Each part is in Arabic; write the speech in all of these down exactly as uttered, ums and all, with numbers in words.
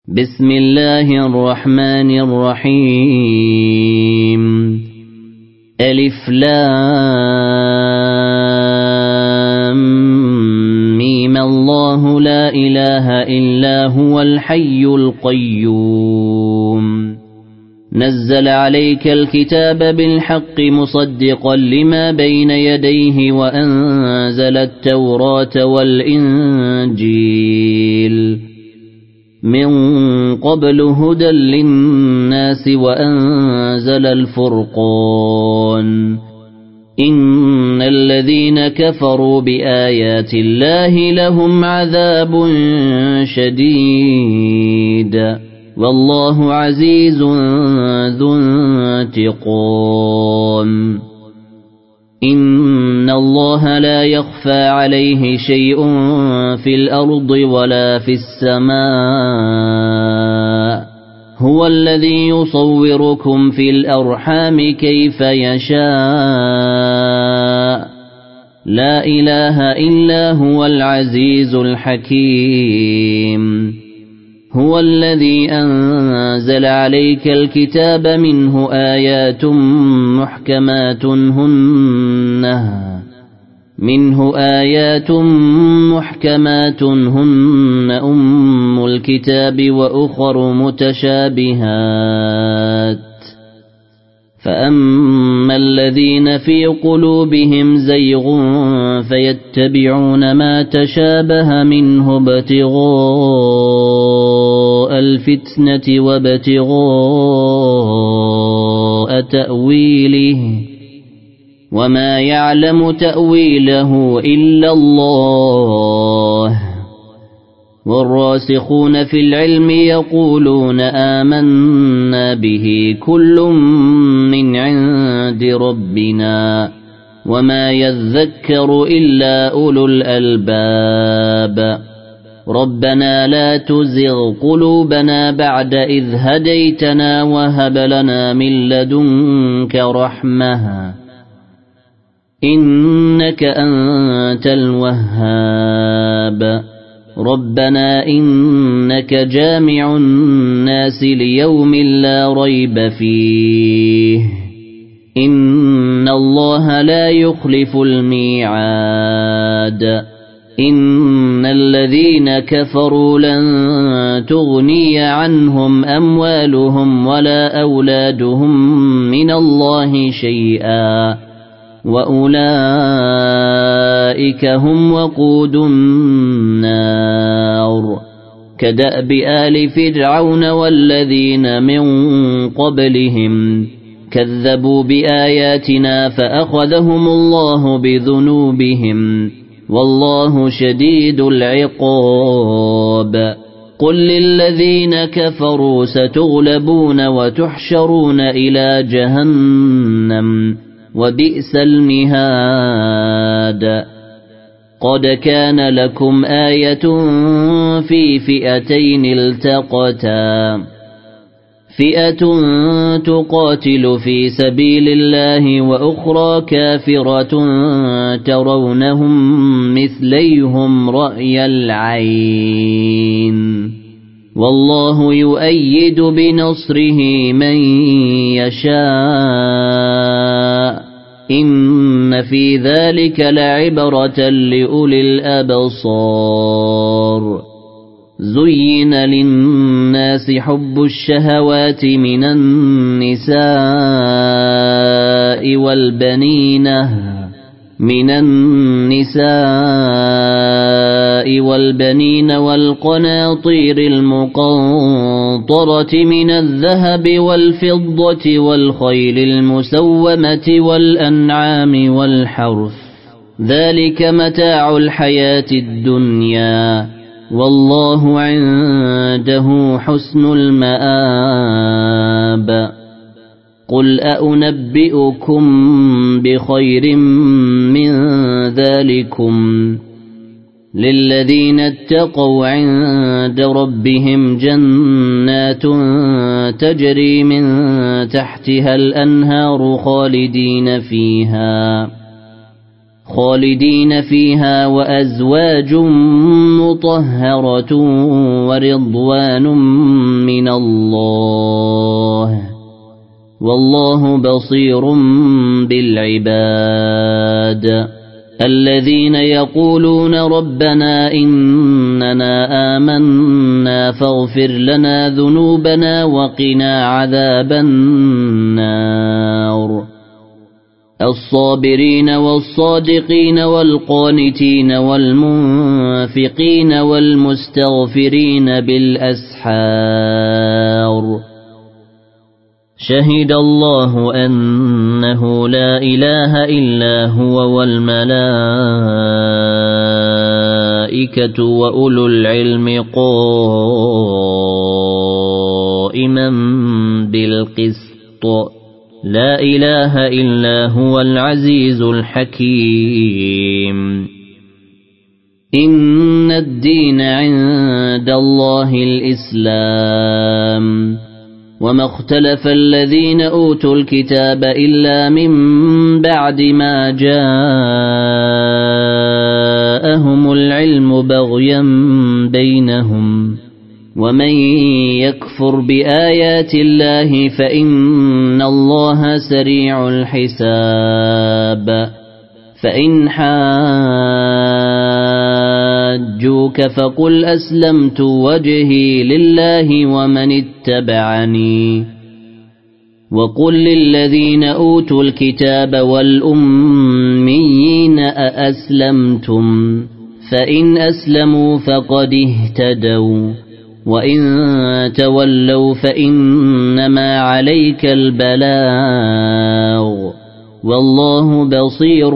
بسم الله الرحمن الرحيم ألف لام ميم الله لا إله إلا هو الحي القيوم نزل عليك الكتاب بالحق مصدقا لما بين يديه وأنزل التوراة والإنجيل من قبل هدى للناس وأنزل الفرقان إن الذين كفروا بآيات الله لهم عذاب شديد والله عزيز ذو انتقام إن الله لا يخفى عليه شيء في الأرض ولا في السماء هو الذي يصوركم في الأرحام كيف يشاء لا إله إلا هو العزيز الحكيم هو الذي أنزل عليك الكتاب منه آيات محكمات هن منه آيات محكمات هن أم الكتاب وأخر متشابهات فأما الذين في قلوبهم زيغ فيتبعون ما تشابه منه ابتغاء الفتنة وابتغاء تأويله وما يعلم تأويله إلا الله والراسخون في العلم يقولون آمنا به كل من عند ربنا وما يذكر إلا أولو الألباب ربنا لا تزغ قلوبنا بعد إذ هديتنا وهب لنا من لدنك رحمة إنك أنت الوهاب ربنا إنك جامع الناس ليوم لا ريب فيه إن الله لا يخلف الميعاد إن الذين كفروا لن تغني عنهم أموالهم ولا أولادهم من الله شيئا وأولئك هم وقود النار كدأب آل فرعون والذين من قبلهم كذبوا بآياتنا فأخذهم الله بذنوبهم والله شديد العقاب قل للذين كفروا ستغلبون وتحشرون إلى جهنم وبئس المهاد قد كان لكم آية في فئتين التقتا فئة تقاتل في سبيل الله وأخرى كافرة ترونهم مثليهم رأي العين والله يؤيد بنصره من يشاء إن في ذلك لعبرة لأولي الأبصار زين للناس حب الشهوات من النساء والبنين من النساء والبنين والقناطير المقنطرة من الذهب والفضة والخيل المسومة والأنعام والحرث ذلك متاع الحياة الدنيا والله عنده حسن المآب قل أنبئكم بخير من ذلكم للذين اتقوا عند ربهم جنات تجري من تحتها الأنهار خالدين فيها خالدين فيها وأزواج مطهرة ورضوان من الله والله بصير بالعباد الذين يقولون ربنا إننا آمنا فاغفر لنا ذنوبنا وقنا عذاب النار الصابرين والصادقين والقانتين والمنفقين والمستغفرين بالأسحار شهد الله أنه لا إله إلا هو والملائكة وأولو العلم قائما بالقسط لا إله إلا هو العزيز الحكيم إن الدين عند الله الإسلام وما اختلف الذين أوتوا الكتاب إلا من بعد ما جاءهم العلم بغيا بينهم ومن يكفر بآيات الله فإن الله سريع الحساب فإن حاجوك فقل أسلمت وجهي لله ومن اتبعني وقل للذين أوتوا الكتاب والأميين أأسلمتم فإن أسلموا فقد اهتدوا وإن تولوا فإنما عليك البلاغ والله بصير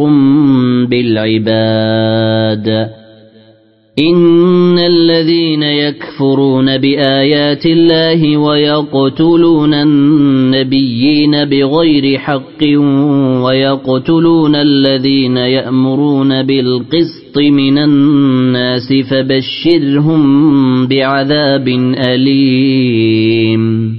بالعباد إن الذين يكفرون بآيات الله ويقتلون النبيين بغير حق ويقتلون الذين يأمرون بالقسط من الناس فبشرهم بعذاب أليم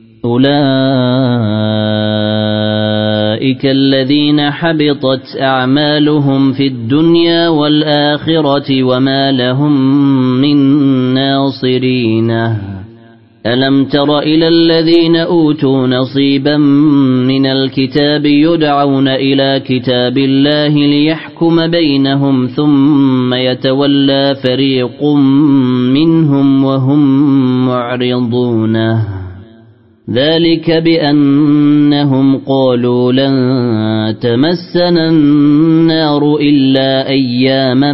أولئك الذين حبطت أعمالهم في الدنيا والآخرة وما لهم من ناصرين ألم تر إلى الذين أوتوا نصيبا من الكتاب يدعون إلى كتاب الله ليحكم بينهم ثم يتولى فريق منهم وهم معرضون ذلك بأنهم قالوا لن تمسنا النار إلا أياما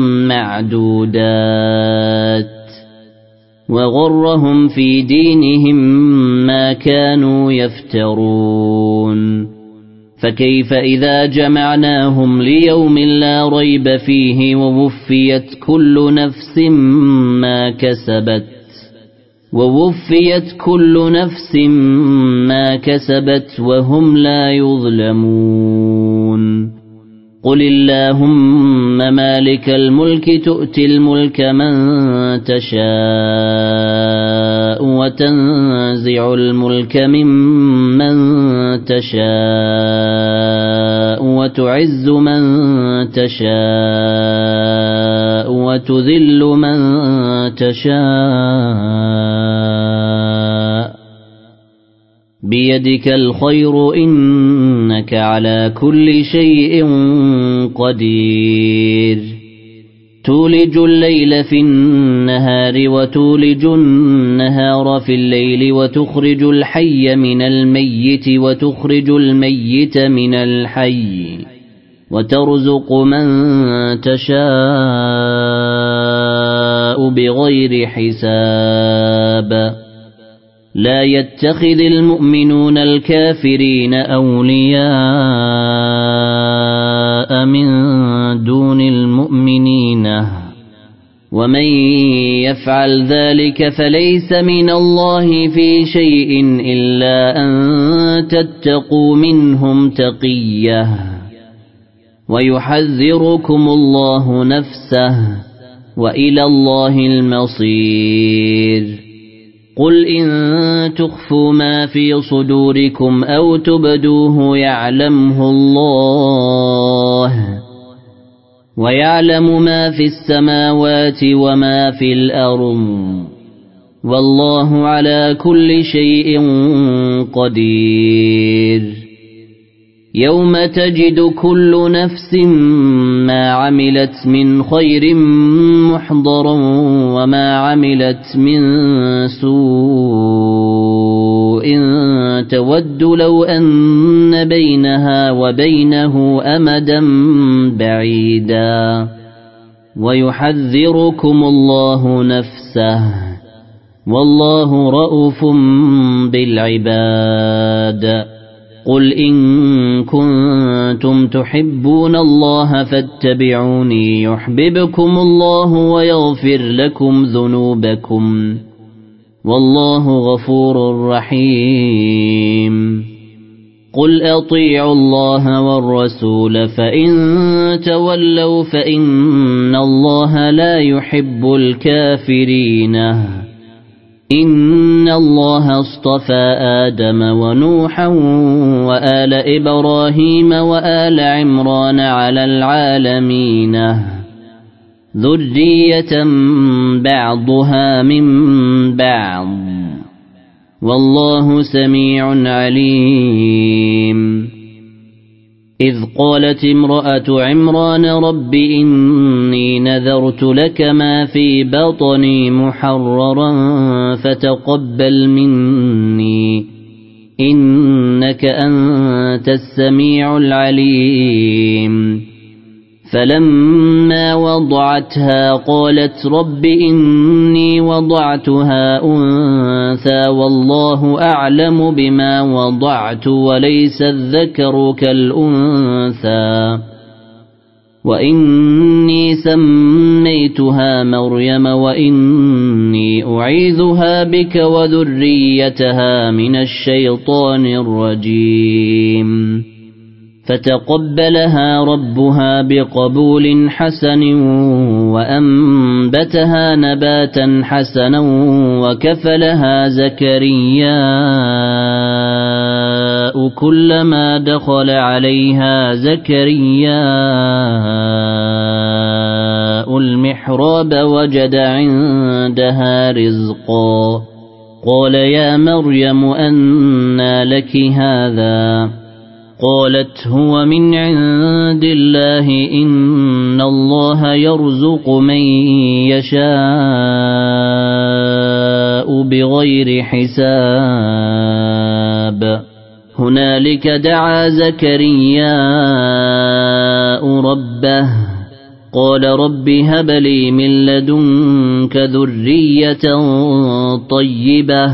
معدودات وغرهم في دينهم ما كانوا يفترون فكيف إذا جمعناهم ليوم لا ريب فيه ووفيت كل نفس ما كسبت ووفيت كل نفس ما كسبت وهم لا يظلمون قل اللهم مالك الملك تؤتي الملك من تشاء وتنزع الملك ممن تشاء وتعز من تشاء وتذل من تشاء بيدك الخير إنك على كل شيء قدير تولج الليل في النهار وتولج النهار في الليل وتخرج الحي من الميت وتخرج الميت من الحي وترزق من تشاء بغير حساب لا يتخذ المؤمنون الكافرين أولياء من دون المؤمنين ومن يفعل ذلك فليس من الله في شيء إلا أن تتقوا منهم تقية ويحذركم الله نفسه وإلى الله المصير قل إن تخفوا ما في صدوركم أو تبدوه يعلمه الله ويعلم ما في السماوات وما في الأرض والله على كل شيء قدير يوم تجد كل نفس ما عملت من خير محضرا وما عملت من سوء تود لو أن بينها وبينه أمدا بعيدا ويحذركم الله نفسه والله رؤوف بالعباد قل إن كنتم تحبون الله فاتبعوني يحببكم الله ويغفر لكم ذنوبكم والله غفور رحيم قل أطيعوا الله والرسول فإن تولوا فإن الله لا يحب الكافرين إن الله اصطفى آدم ونوحا وآل إبراهيم وآل عمران على العالمين ذرية بعضها من بعض والله سميع عليم إذ قالت امرأة عمران رب إني نذرت لك ما في بطني محررا فتقبل مني إنك أنت السميع العليم فلما وضعتها قالت رب إني وضعتها أنثى والله أعلم بما وضعت وليس الذكر كالأنثى وإني سميتها مريم وإني أعيذها بك وذريتها من الشيطان الرجيم فتقبلها ربها بقبول حسن وأنبتها نباتا حسنا وكفلها زكرياء كلما دخل عليها زكرياء المحراب وجد عندها رزقا قال يا مريم أنى لك هذا قالت هو من عند الله إن الله يرزق من يشاء بغير حساب هنالك دعا زكرياء ربه قال رب هب لي من لدنك ذرية طيبة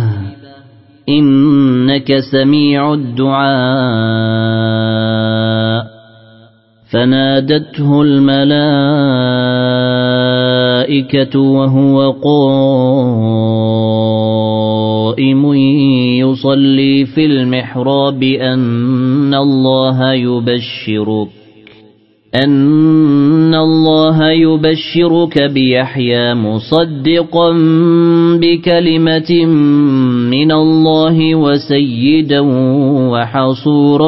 إنك سميع الدعاء فنادته الملائكة وهو قائم يصلي في المحراب أن الله يبشرك أن الله يبشرك بيحيى مصدقا بكلمة من الله وسيدا وحصورا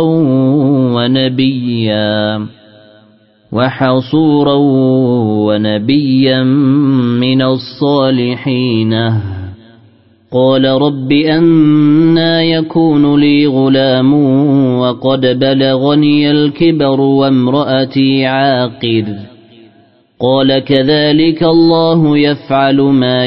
ونبيا وحصورا ونبيا من الصالحين قال رب أنى يكون لي غلام وقد بلغني الكبر وامرأتي عاقر قال كذلك الله يفعل ما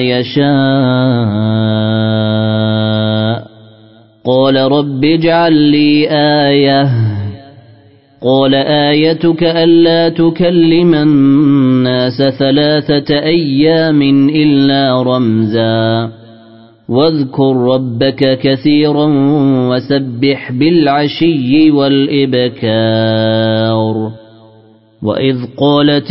يشاء قال رب اجعل لي آية قال آيتك ألا تكلم الناس ثلاثة أيام إلا رمزا واذكر ربك كثيرا وسبح بالعشي والإبكار وإذ قالت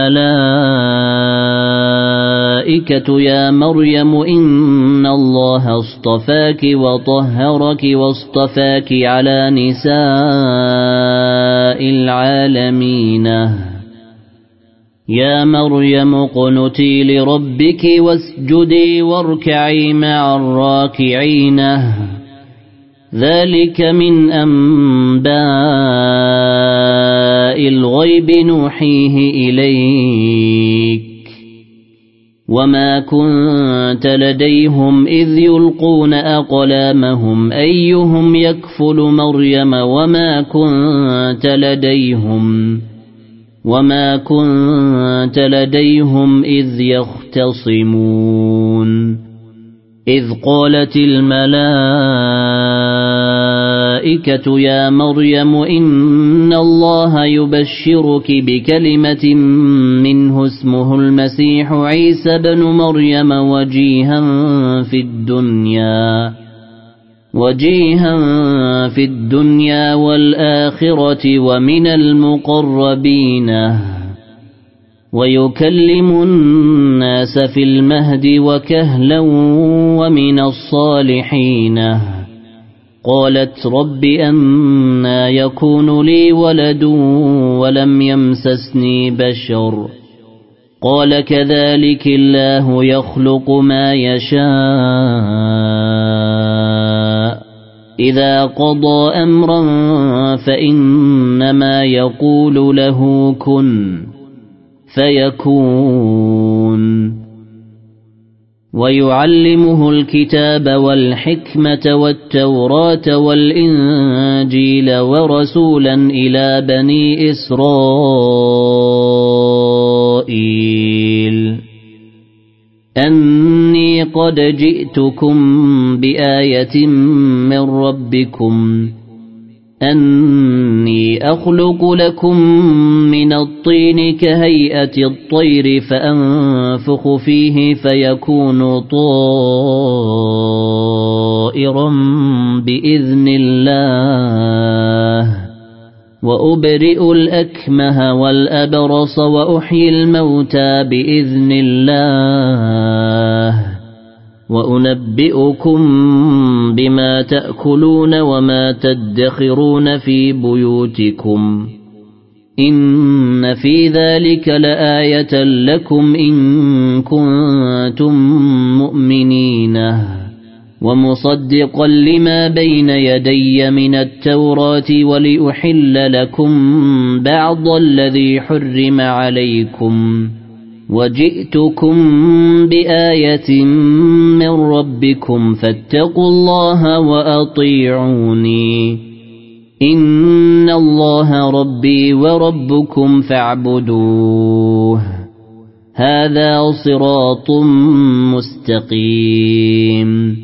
الملائكة يا مريم إن الله اصطفاك وطهرك واصطفاك على نساء العالمين يا مريم اقنتي لربك واسجدي واركعي مع الراكعين ذلك من أنباء الغيب نوحيه إليك وما كنت لديهم إذ يلقون أقلامهم أيهم يكفل مريم وما كنت لديهم وما كنت لديهم إذ يختصمون إذ قالت الملائكة يا مريم إن الله يبشرك بكلمة منه اسمه المسيح عيسى بن مريم وجيها في الدنيا وجيها في الدنيا والآخرة ومن المقربين ويكلم الناس في المهد وكهلا ومن الصالحين قالت رب أنى يكون لي ولد ولم يمسسني بشر قال كذلك الله يخلق ما يشاء إذا قضى أمرا فإنما يقول له كن فيكون ويعلمه الكتاب والحكمة والتوراة والإنجيل ورسولا إلى بني إسرائيل أني قد جئتكم بآية من ربكم أني أخلق لكم من الطين كهيئة الطير فأنفخ فيه فيكون طائرا بإذن الله وأبرئ الأكمه والأبرص وأحيي الموتى بإذن الله وأنبئكم بما تأكلون وما تدخرون في بيوتكم إن في ذلك لآية لكم إن كنتم مؤمنين ومصدقا لما بين يدي من التوراة ولأحل لكم بعض الذي حرم عليكم وجئتكم بآية من ربكم فاتقوا الله وأطيعوني إن الله ربي وربكم فاعبدوه هذا صراط مستقيم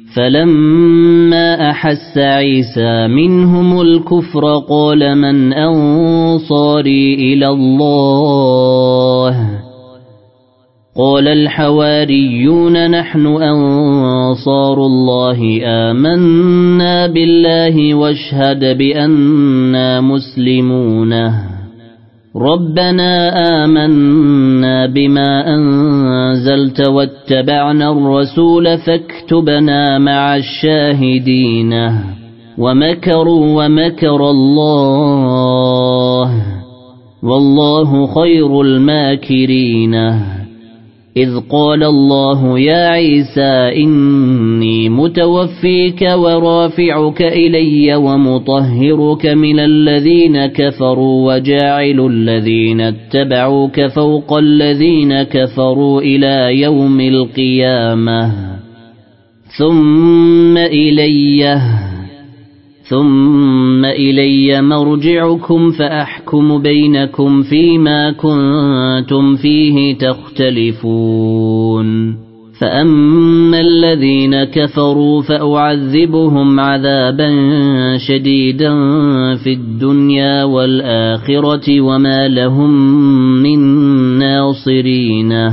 فلما أحس عيسى منهم الكفر قال من أنصاري إلى الله قال الحواريون نحن أنصار الله آمنا بالله واشهد بأننا مسلمون ربنا آمنا بما أنزلت واتبعنا الرسول فاكتبنا مع الشاهدين ومكروا ومكر الله والله خير الماكرين إذ قال الله يا عيسى إني متوفيك ورافعك إلي ومطهرك من الذين كفروا وجاعل الذين اتبعوك فوق الذين كفروا إلى يوم القيامة ثم إليه ثم إلي مرجعكم فأحكم بينكم فيما كنتم فيه تختلفون فأما الذين كفروا فأعذبهم عذابا شديدا في الدنيا والآخرة وما لهم من ناصرين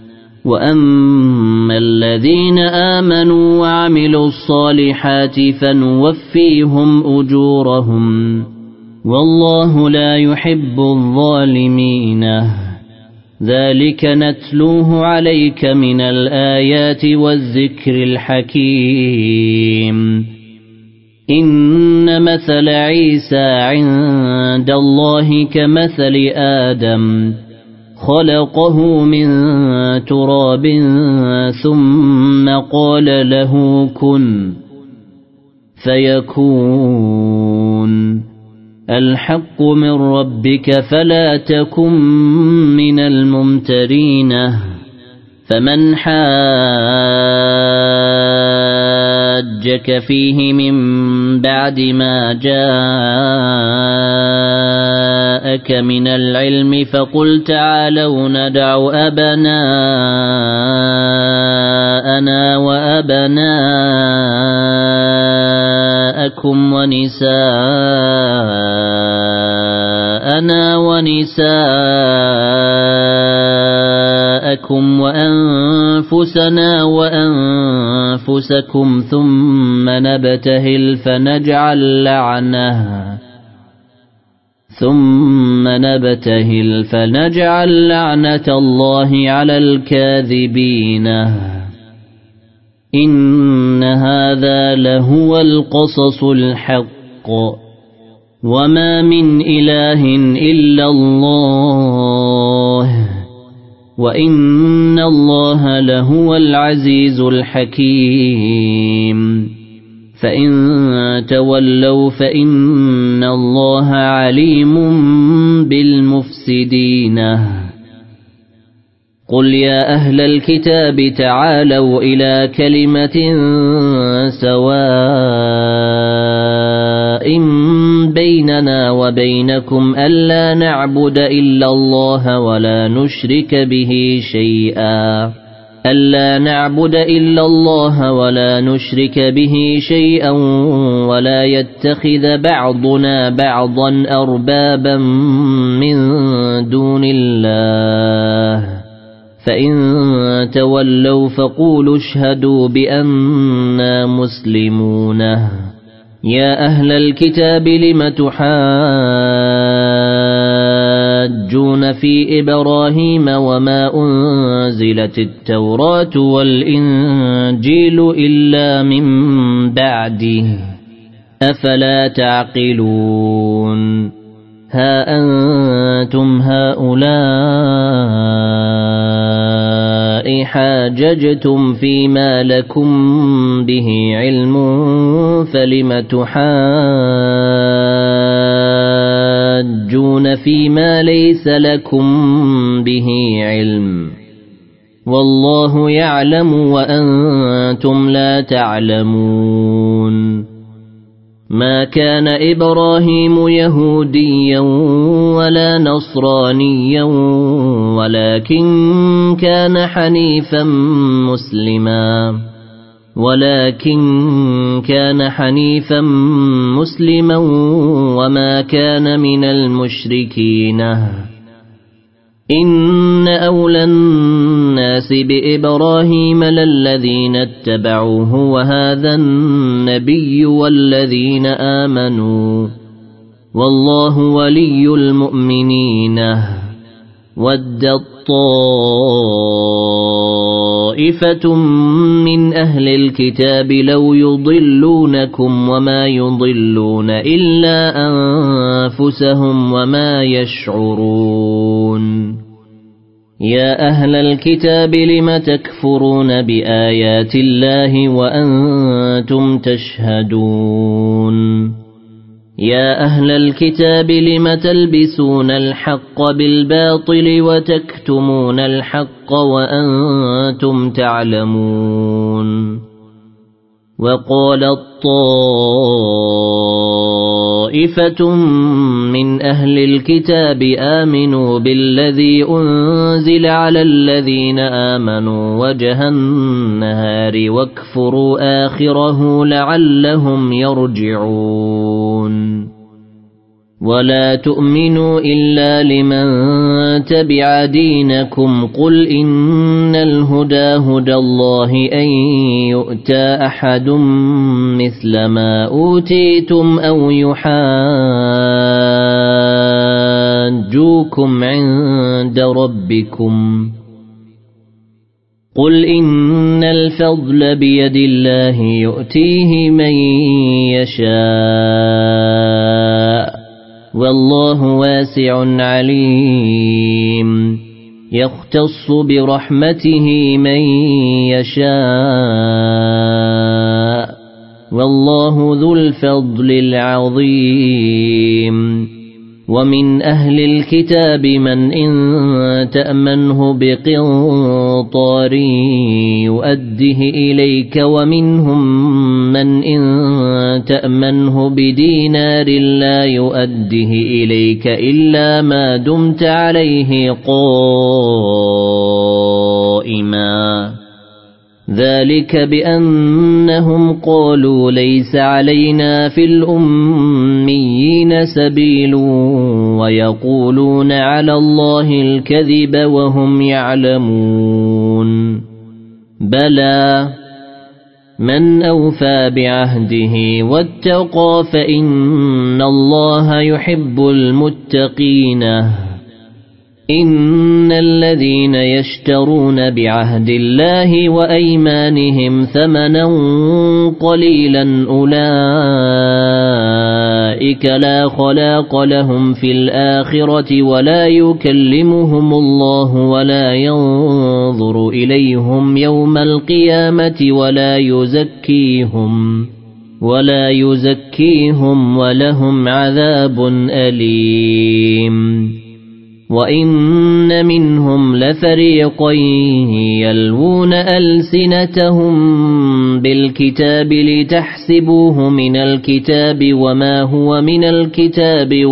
وأما الذين آمنوا وعملوا الصالحات فنوفيهم أجورهم والله لا يحب الظالمين ذلك نتلوه عليك من الآيات والذكر الحكيم إن مثل عيسى عند الله كمثل آدم خلقه من تراب ثم قال له كن فيكون الحق من ربك فلا تكن من الممترين فمن حاجك فيه من بعد ما جاءك من العلم فقل تعالوا ندع أبناءنا وأبناءكم ونساءنا ونساءكم وأنفسنا وأنفسكم ثم نبتهل فنجعل لعنة ثم نبتهل فنجعل لعنة الله على الكاذبين إن هذا لهو القصص الحق وما من إله إلا الله وإن الله لهو العزيز الحكيم فإن تولوا فإن الله عليم بالمفسدين قل يا أهل الكتاب تعالوا إلى كلمة سواء بيننا وبينكم ألا نعبد إلا الله ولا نشرك به شيئا ألا نعبد إلا الله ولا نشرك به شيئا ولا يتخذ بعضنا بعضا أربابا من دون الله فإن تولوا فقولوا اشهدوا بأننا مسلمون يا أهل الكتاب لم تحاجون في إبراهيم وما أنزلت التوراة والإنجيل إلا من بعده أفلا تعقلون ها أنتم هؤلاء حاججتم فيما لكم به علم فلم تحاجون فيما ليس لكم به علم والله يعلم وأنتم لا تعلمون ما كان إبراهيم يهوديا ولا نصرانيا ولكن كان حنيفا مسلما ولكن كان حنيفا مسلما وما كان من المشركين إن أولى الناس بإبراهيم للذين اتبعوه وهذا النبي والذين آمنوا والله ولي المؤمنين ودت طائفة من أهل الكتاب لو يضلونكم وما يضلون إلا أنفسهم وما يشعرون يا أهل الكتاب لم تكفرون بآيات الله وأنتم تشهدون يا أهل الكتاب لم تلبسون الحق بالباطل وتكتمون الحق وأنتم تعلمون وقال الطائفة من أهل الكتاب آمنوا بالذي أنزل على الذين آمنوا وجه النهار واكفروا آخره لعلهم يرجعون ولا تؤمنوا إلا لمن تبع دينكم قل إن الهدى هدى الله أن يؤتى أحد مثل ما أوتيتم أو يحاجوكم عند ربكم قل إن الفضل بيد الله يؤتيه من يشاء والله واسع عليم يختص برحمته من يشاء والله ذو الفضل العظيم ومن أهل الكتاب من إن تأمنه بقنطار يؤده إليك ومنهم من إن تأمنه بدينار لا يؤده إليك إلا ما دمت عليه قائما ذلك بأنهم قالوا ليس علينا في الأميين سبيل ويقولون على الله الكذب وهم يعلمون بلى من أوفى بعهده واتقى فإن الله يحب المتقين إن الذين يشترون بعهد الله وأيمانهم ثمنا قليلا أولئك لا خلاق لهم في الآخرة ولا يكلمهم الله ولا ينظر إليهم يوم القيامة ولا يزكيهم ولا يزكيهم ولهم عذاب أليم وإن منهم لفريقا يلوون ألسنتهم بالكتاب لتحسبوه من الكتاب وما هو من الكتاب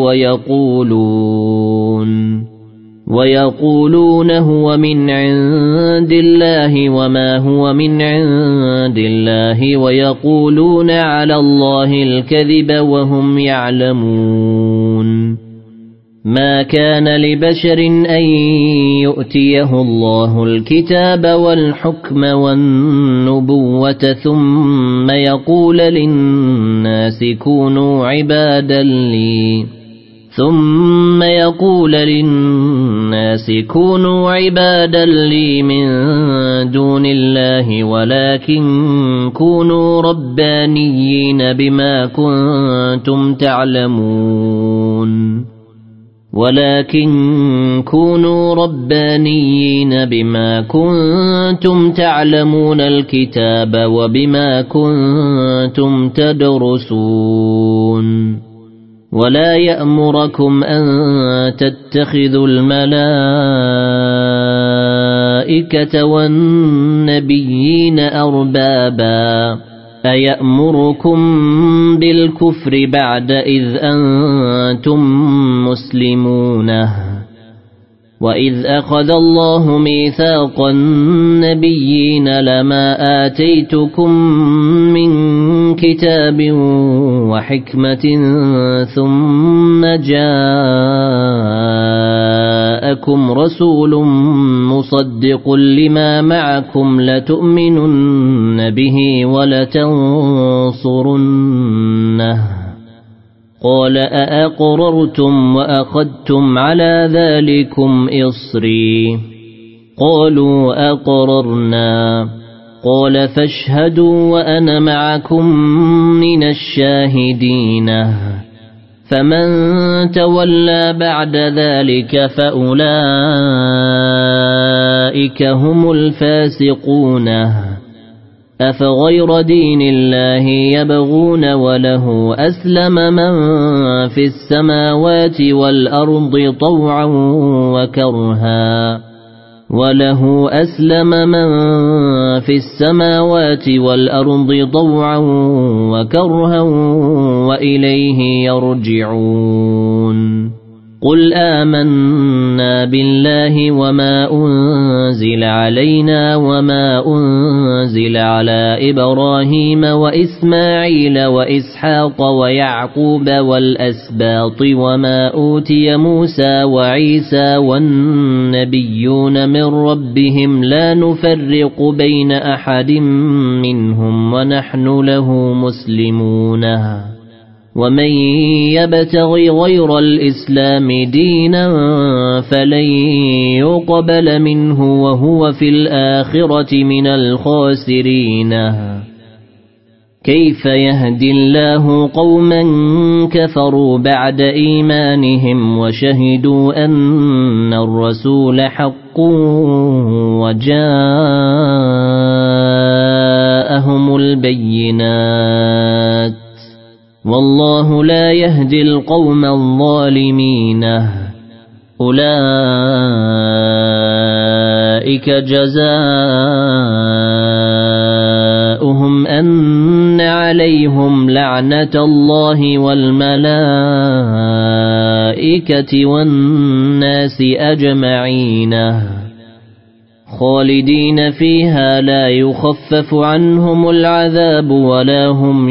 ويقولون ويقولون هو من عند الله وما هو من عند الله ويقولون على الله الكذب وهم يعلمون ما كان لبشر أن يؤتيه الله الكتاب والحكم والنبوة ثم يقول للناس كونوا عبادا لي ثم يقول للناس كونوا عبادا لي من دون الله ولكن كونوا ربانيين بما كنتم تعلمون ولكن كونوا ربانيين بما كنتم تعلمون الكتاب وبما كنتم تدرسون ولا يأمركم أن تتخذوا الملائكة والنبيين أربابا أيأمركم بالكفر بعد إذ أنتم مسلمون وإذ أخذ الله ميثاق النبيين لما آتيتكم من كتاب وحكمة ثم جاءكم رسول مصدق لما معكم لتؤمنن به ولتنصرنه قال أأقررتم وأخذتم على ذلكم إصري قالوا أقررنا قال فاشهدوا وأنا معكم من الشاهدين فمن تولى بعد ذلك فأولئك هم الفاسقون أفغير دين الله يبغون وله أسلم من في السماوات والأرض طوعا وكرها وله أسلم من في السماوات والأرض طوعا وكرها وإليه يرجعون قل آمنا بالله وما أنزل علينا وما أنزل على إبراهيم وإسماعيل وإسحاق ويعقوب والأسباط وما أوتي موسى وعيسى والنبيون من ربهم لا نفرق بين أحد منهم ونحن له مسلمون ومن يبتغي غير الإسلام دينا فلن يقبل منه وهو في الآخرة من الخاسرين كيف يهدي الله قوما كفروا بعد إيمانهم وشهدوا أن الرسول حق وجاءهم البينات والله لا يهدي القوم الظالمين أولئك جزاؤهم أن عليهم لعنة الله والملائكة والناس أجمعين خالدين فيها لا يخفف عنهم العذاب ولا هم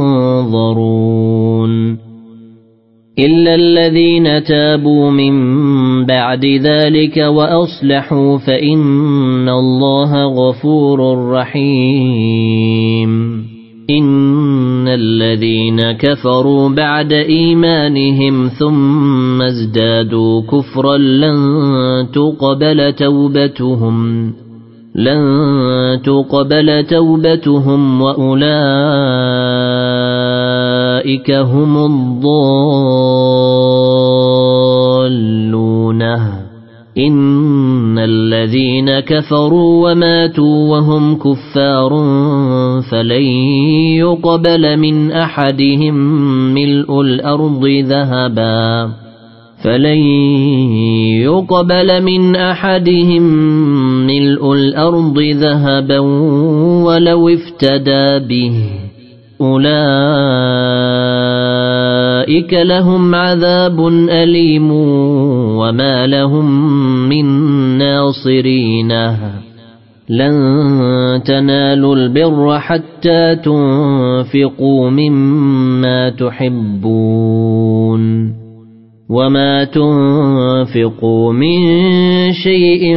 ينظرون إلا الذين تابوا من بعد ذلك وأصلحوا فإن الله غفور رحيم إن الذين كفروا بعد إيمانهم ثم ازدادوا كفرا لن تقبل توبتهم لن تقبل توبتهم وأولئك هم الضالون إن الذين كفروا وماتوا وهم كفار فلن يقبل من أحدهم ملء الأرض ذهبا فلن يقبل من أحدهم ملء الأرض ذهبا ولو افتدى به أولئك لهم عذاب أليم وما لهم من ناصرين لن تنالوا البر حتى تنفقوا مما تحبون وما تنفقوا من شيء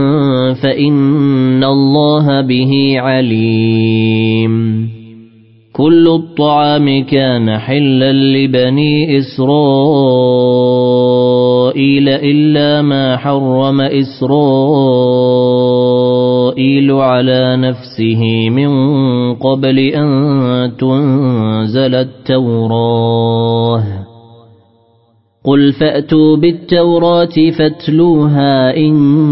فإن الله به عليم كل الطعام كان حلا لبني إسرائيل إلا ما حرم إسرائيل على نفسه من قبل أن تنزل التوراة قل فأتوا بالتوراة فاتلوها إن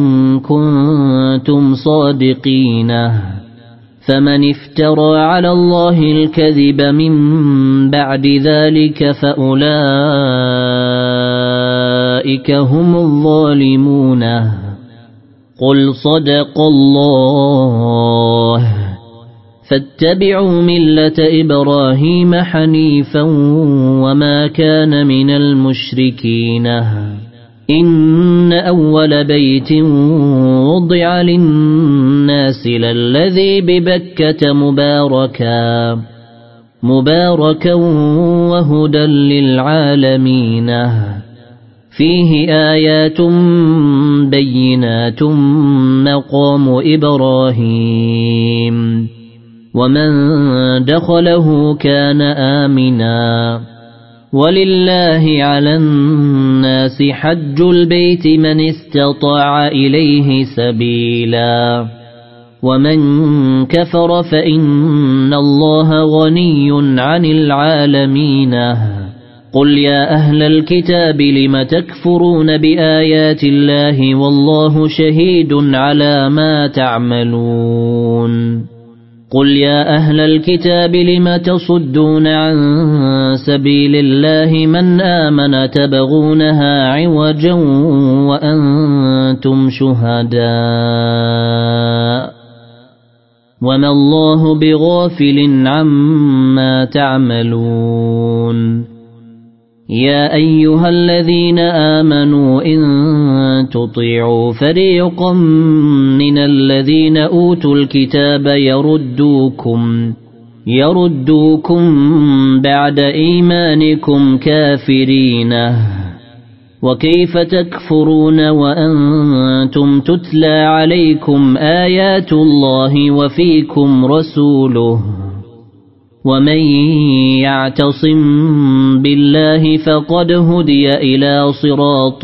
كنتم صادقين فمن افترى على الله الكذب من بعد ذلك فأولئك هم الظالمون قل صدق الله فاتبعوا ملة إبراهيم حنيفا وما كان من المشركين إن أول بيت وضع للناس للذي ببكة مباركا مباركا وهدى للعالمين فيه آيات بينات مقام إبراهيم ومن دخله كان آمنا ولله على الناس حج البيت من استطاع إليه سبيلا ومن كفر فإن الله غني عن العالمين قل يا أهل الكتاب لم تكفرون بآيات الله والله شهيد على ما تعملون قل يا أهل الكتاب لم تصدون عن سبيل الله من آمن تبغونها عوجا وأنتم شهداء وما الله بغافل عما تعملون يا أيها الذين آمنوا إن تطيعوا فريقا من الذين أوتوا الكتاب يردوكم يردوكم بعد إيمانكم كافرين وكيف تكفرون وأنتم تتلى عليكم آيات الله وفيكم رسوله ومن يعتصم بالله فقد هدي إلى صراط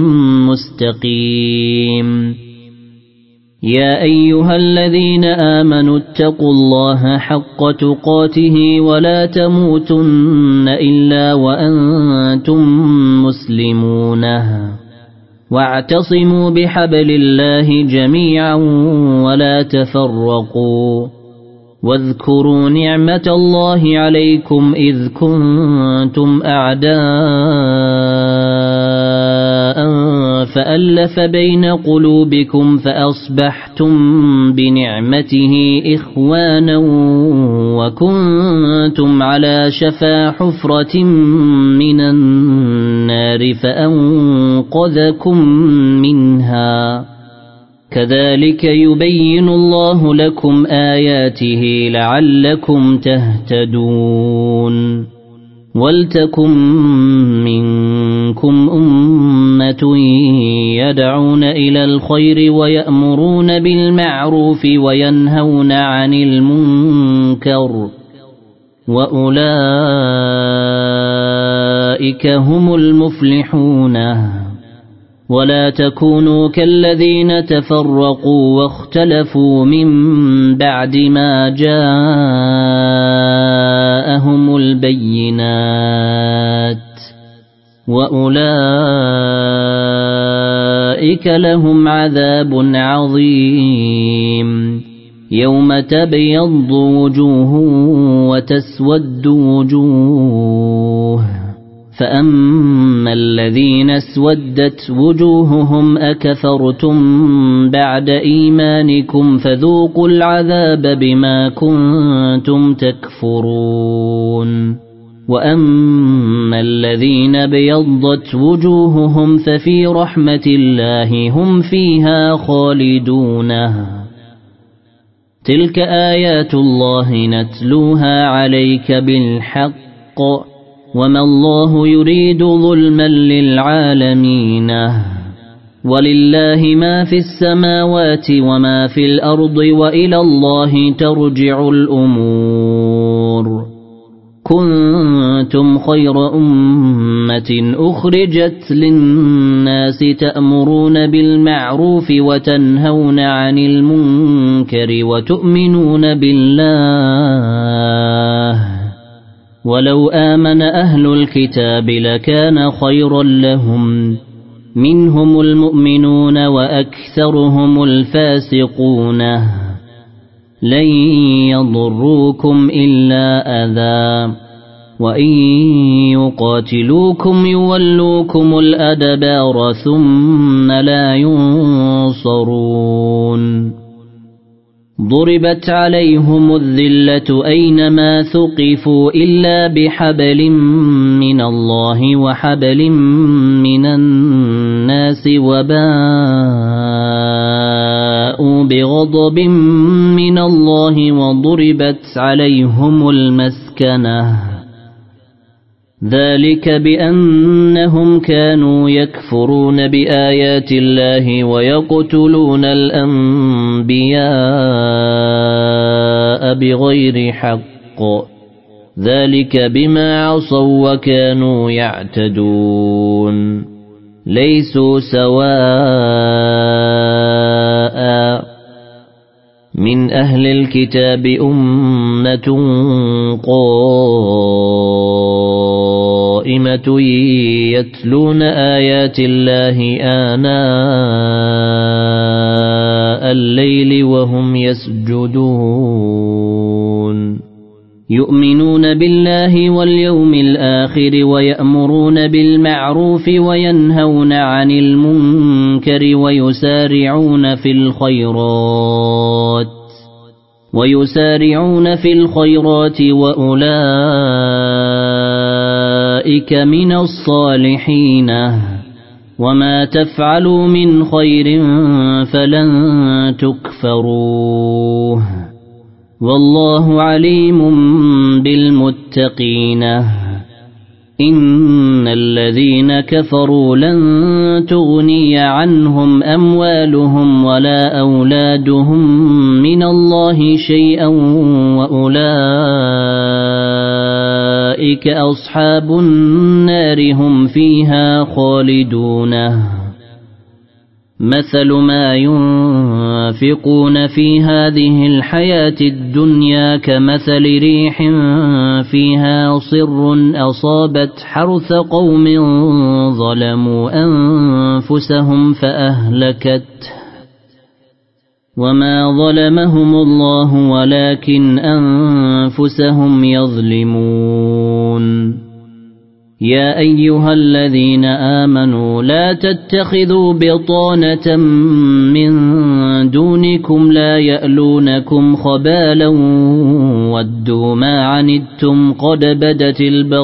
مستقيم يا أيها الذين آمنوا اتقوا الله حق تقاته ولا تموتن إلا وأنتم مسلمون واعتصموا بحبل الله جميعا ولا تفرقوا واذكروا نعمة الله عليكم إذ كنتم أعداء فألف بين قلوبكم فأصبحتم بنعمته إخوانا وكنتم على شفا حفرة من النار فأنقذكم منها كذلك يبين الله لكم آياته لعلكم تهتدون ولتكن منكم أمة يدعون إلى الخير ويأمرون بالمعروف وينهون عن المنكر وأولئك هم المفلحون ولا تكونوا كالذين تفرقوا واختلفوا من بعد ما جاءهم البينات وأولئك لهم عذاب عظيم يوم تبيض وجوه وتسود وجوه فأما الذين اسودت وجوههم أكفرتم بعد إيمانكم فذوقوا العذاب بما كنتم تكفرون وأما الذين ابيضت وجوههم ففي رحمة الله هم فيها خالدون تلك آيات الله نتلوها عليك بالحق وما الله يريد ظلما للعالمين ولله ما في السماوات وما في الأرض وإلى الله ترجع الأمور كنتم خير أمة أخرجت للناس تأمرون بالمعروف وتنهون عن المنكر وتؤمنون بالله ولو آمن أهل الكتاب لكان خيرا لهم منهم المؤمنون وأكثرهم الفاسقون لن يضروكم إلا أذى وإن يقاتلوكم يولوكم الأدبار ثم لا ينصرون ضربت عليهم الذلة أينما ثقفوا إلا بحبل من الله وحبل من الناس وباءوا بغضب من الله وضربت عليهم المسكنة ذلك بأنهم كانوا يكفرون بآيات الله ويقتلون الأنبياء بغير حق ذلك بما عصوا وكانوا يعتدون ليسوا سواء من أهل الكتاب أمة قائمة يتلون آيات الله آناء الليل وهم يسجدون يؤمنون بالله واليوم الآخر ويأمرون بالمعروف وينهون عن المنكر ويسارعون في الخيرات ويسارعون في الخيرات وأولئك من الصالحين وما تفعلوا من خير فلن تكفروه والله عليم بالمتقين إن الذين كفروا لن تغني عنهم أموالهم ولا أولادهم من الله شيئا وأولئك أصحاب النار هم فيها خالدون مثل ما ينفقون في هذه الحياة الدنيا كمثل ريح فيها صر أصابت حرث قوم ظلموا أنفسهم فأهلكته وما ظلمهم الله ولكن أنفسهم يظلمون يا أيها الذين آمنوا لا تتخذوا بطانة من دونكم لا يألونكم خبالا ودوا ما عنتم قد بدت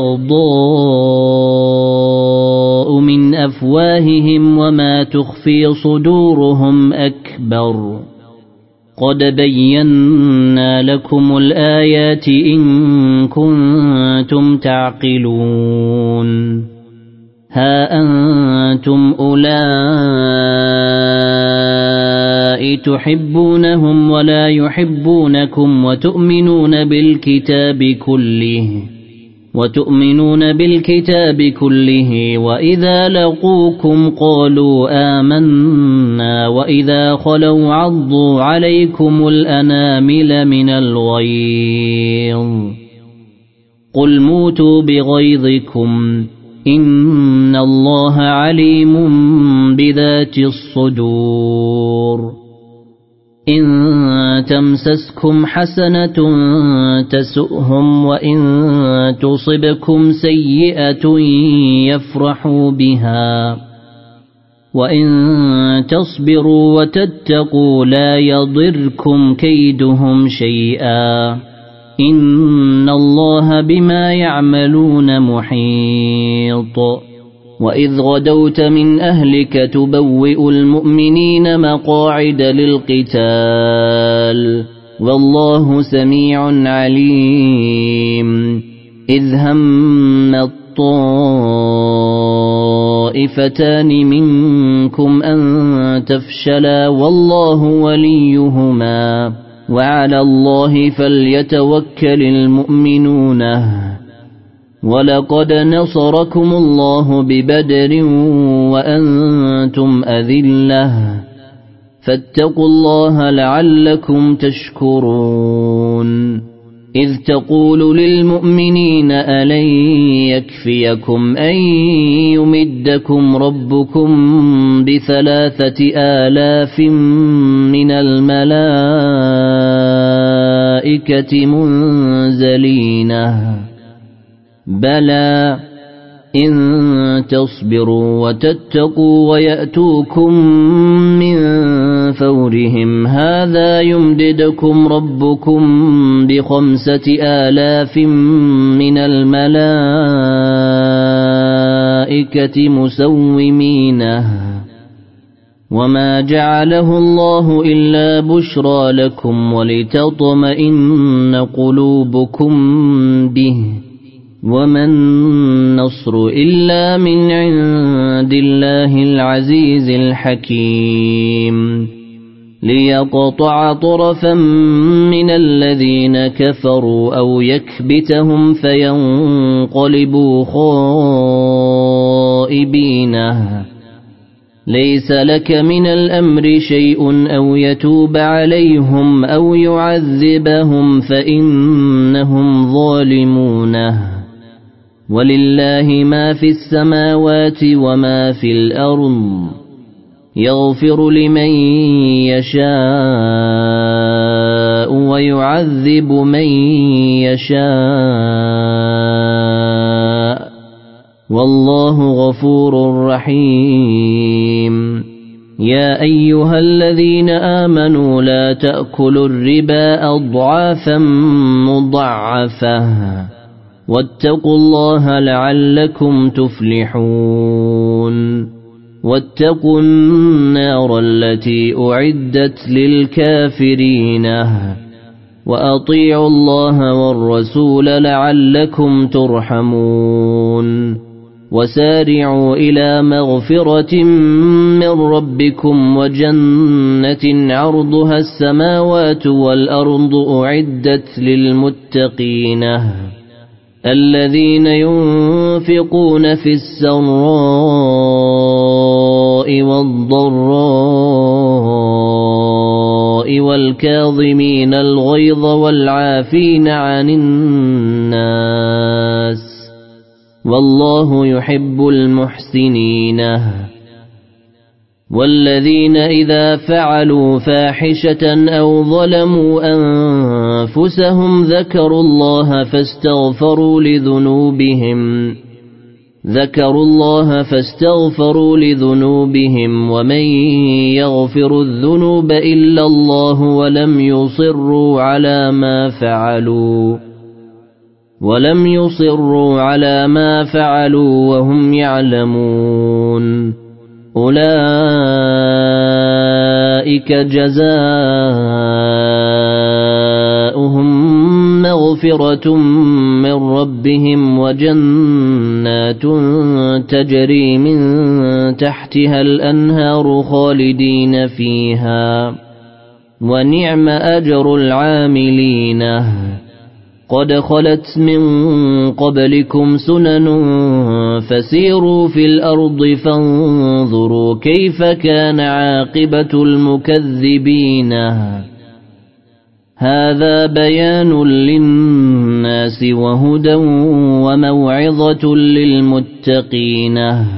البغضاء من أفواههم وما تخفي صدورهم أكبر قد بينا لكم الآيات إن كنتم تعقلون ها أنتم أولئك تحبونهم ولا يحبونكم وتؤمنون بالكتاب كله وتؤمنون بالكتاب كله وإذا لقوكم قالوا آمنا وإذا خلوا عضوا عليكم الأنامل من الغيظ قل موتوا بغيظكم إن الله عليم بذات الصدور إن تمسسكم حسنة تسؤهم وإن تصبكم سيئة يفرحوا بها وإن تصبروا وتتقوا لا يضركم كيدهم شيئا إن الله بما يعملون محيط وإذ غدوت من أهلك تبوئ المؤمنين مقاعد للقتال والله سميع عليم إذ هم الطائفتان منكم أن تفشلا والله وليهما وعلى الله فليتوكل المؤمنون ولقد نصركم الله ببدر وأنتم أذلة فاتقوا الله لعلكم تشكرون إذ تقول للمؤمنين ألن يكفيكم أن يمدكم ربكم بثلاثة آلاف من الملائكة منزلين بلى إن تصبروا وتتقوا ويأتوكم من فورهم هذا يمددكم ربكم بخمسة آلاف من الملائكة مسومين وما جعله الله إلا بشرى لكم ولتطمئن قلوبكم به وما النصر إلا من عند الله العزيز الحكيم ليقطع طرفا من الذين كفروا أو يكبتهم فينقلبوا خائبين ليس لك من الأمر شيء أو يتوب عليهم أو يعذبهم فإنهم ظالمون ولله ما في السماوات وما في الأرض يغفر لمن يشاء ويعذب من يشاء والله غفور رحيم يا أيها الذين آمنوا لا تأكلوا الربا أضعافا مضاعفة واتقوا الله لعلكم تفلحون واتقوا النار التي أعدت للكافرين وأطيعوا الله والرسول لعلكم ترحمون وسارعوا إلى مغفرة من ربكم وجنة عرضها السماوات والأرض أعدت للمتقين الذين ينفقون في السراء والضراء والكاظمين الغيظ والعافين عن الناس والله يحب المحسنين والذين إذا فعلوا فاحشة أو ظلموا أنفسهم ذكروا الله فاستغفروا لذنوبهم ذكروا الله فاستغفروا لذنوبهم ومن يغفر الذنوب إلا الله ولم يصروا على ما فعلوا ولم يصروا على ما فعلوا وهم يعلمون أولئك جزاؤهم مغفرة من ربهم وجنات تجري من تحتها الأنهار خالدين فيها ونعم أجر العاملين قد خلت من قبلكم سنن فسيروا في الأرض فانظروا كيف كان عاقبة المكذبين هذا بيان للناس وهدى وموعظة للمتقين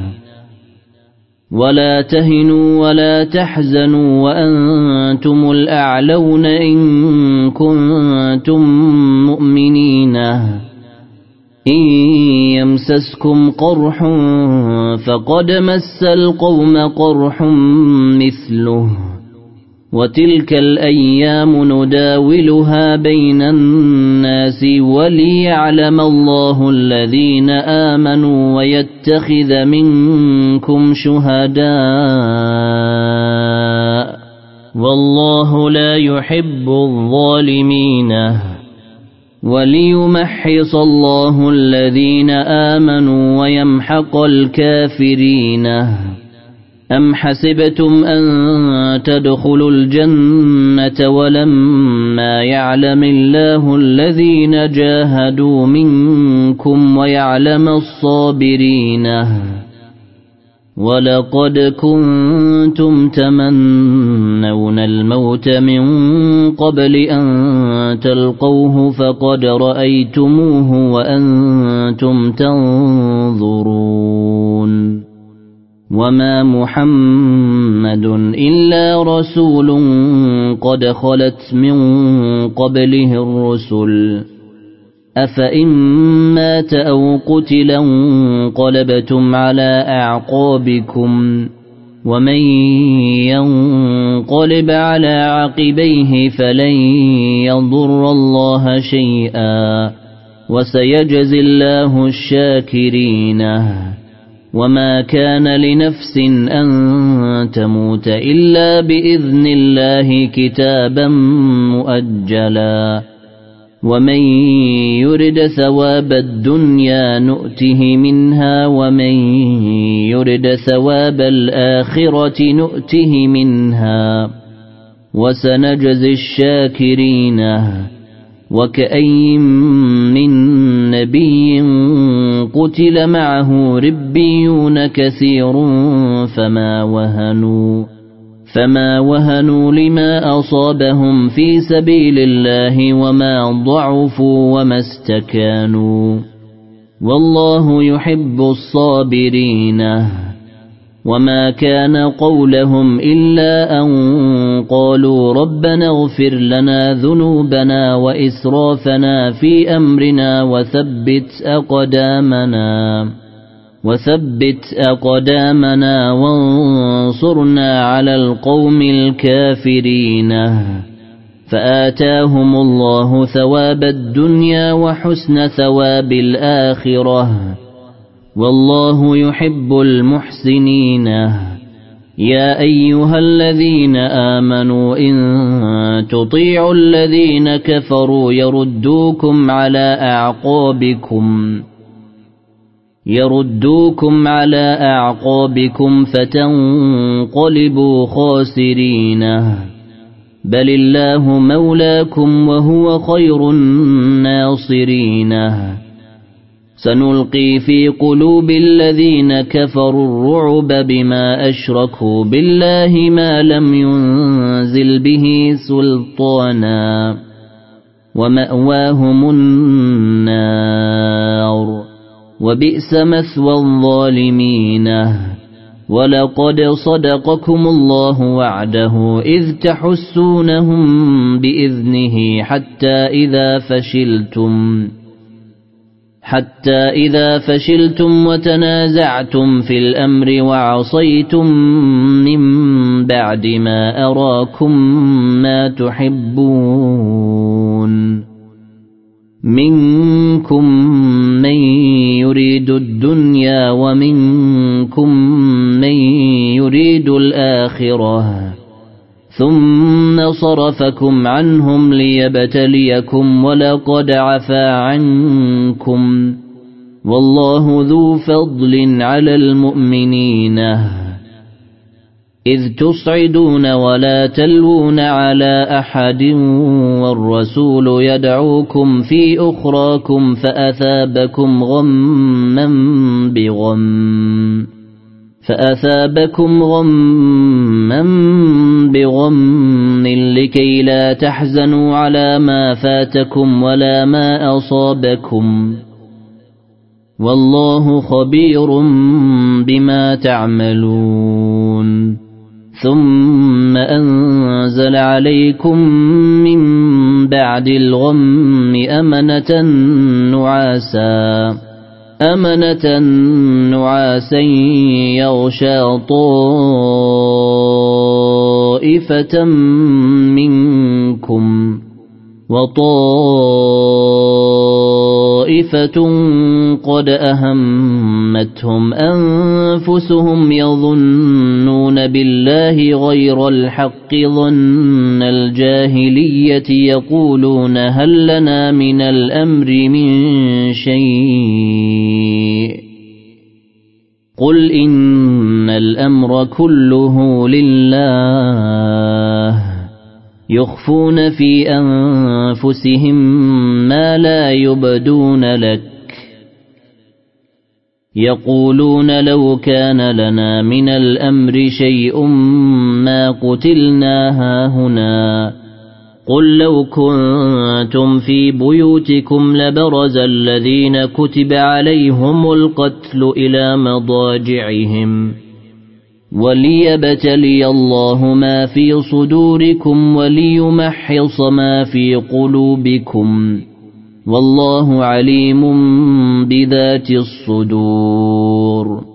ولا تهنوا ولا تحزنوا وأنتم الأعلون إن كنتم مؤمنين إن يمسسكم قرح فقد مس القوم قرح مثله وتلك الأيام نداولها بين الناس وليعلم الله الذين آمنوا ويتخذ منكم شهداء والله لا يحب الظالمين وليمحص الله الذين آمنوا ويمحق الكافرين أم حسبتم أن تدخلوا الجنة ولما يعلم الله الذين جاهدوا منكم ويعلم الصابرين ولقد كنتم تمنون الموت من قبل أن تلقوه فقد رأيتموه وأنتم تنظرون وما محمد إلا رسول قد خلت من قبله الرسل أفإن مات أو قتلا انقلبتم على أعقابكم ومن ينقلب على عقبيه فلن يضر الله شيئا وسيجزي الله الشاكرين وما كان لنفس أن تموت إلا بإذن الله كتابا مؤجلا ومن يرد ثواب الدنيا نؤته منها ومن يرد ثواب الآخرة نؤته منها وسنجزي الشاكرين وكأي من نبي قتل معه ربيون كثير فما وهنوا فما وهنوا لما أصابهم في سبيل الله وما ضعفوا وما استكانوا والله يحب الصابرين وما كان قولهم إلا أن قالوا ربنا اغفر لنا ذنوبنا وإسرافنا في أمرنا وثبت أقدامنا وثبت أقدامنا وانصرنا على القوم الكافرين فآتاهم الله ثواب الدنيا وحسن ثواب الآخرة والله يحب المحسنين يا أيها الذين آمنوا إن تطيعوا الذين كفروا يردوكم على أعقابكم يردوكم على أعقابكم فتنقلبوا خاسرين بل الله مولاكم وهو خير الناصرين سنلقي في قلوب الذين كفروا الرعب بما أشركوا بالله ما لم ينزل به سلطانا ومأواهم النار وبئس مثوى الظالمين ولقد صدقكم الله وعده إذ تحسونهم بإذنه حتى إذا فشلتم حتى إذا فشلتم وتنازعتم في الأمر وعصيتم من بعد ما أراكم ما تحبون منكم من يريد الدنيا ومنكم من يريد الآخرة ثم صرفكم عنهم ليبتليكم ولقد عفا عنكم والله ذو فضل على المؤمنين إذ تصعدون ولا تلوون على أحد والرسول يدعوكم في أخراكم فأثابكم غما بغم فأثابكم غما بغم لكي لا تحزنوا على ما فاتكم ولا ما أصابكم والله خبير بما تعملون ثم أنزل عليكم من بعد الغم أمنة نعاسا أمنة نعاسا يغشى طائفة منكم وطائفة قد أهمتهم أنفسهم يظنون بالله غير الحق ظن الجاهلية يقولون هل لنا من الأمر من شيء قل إن الأمر كله لله يخفون في أنفسهم ما لا يبدون لك يقولون لو كان لنا من الأمر شيء ما قتلنا هاهنا قل لو كنتم في بيوتكم لبرز الذين كتب عليهم القتل إلى مضاجعهم وليبتلي الله ما في صدوركم وليمحص ما في قلوبكم والله عليم بذات الصدور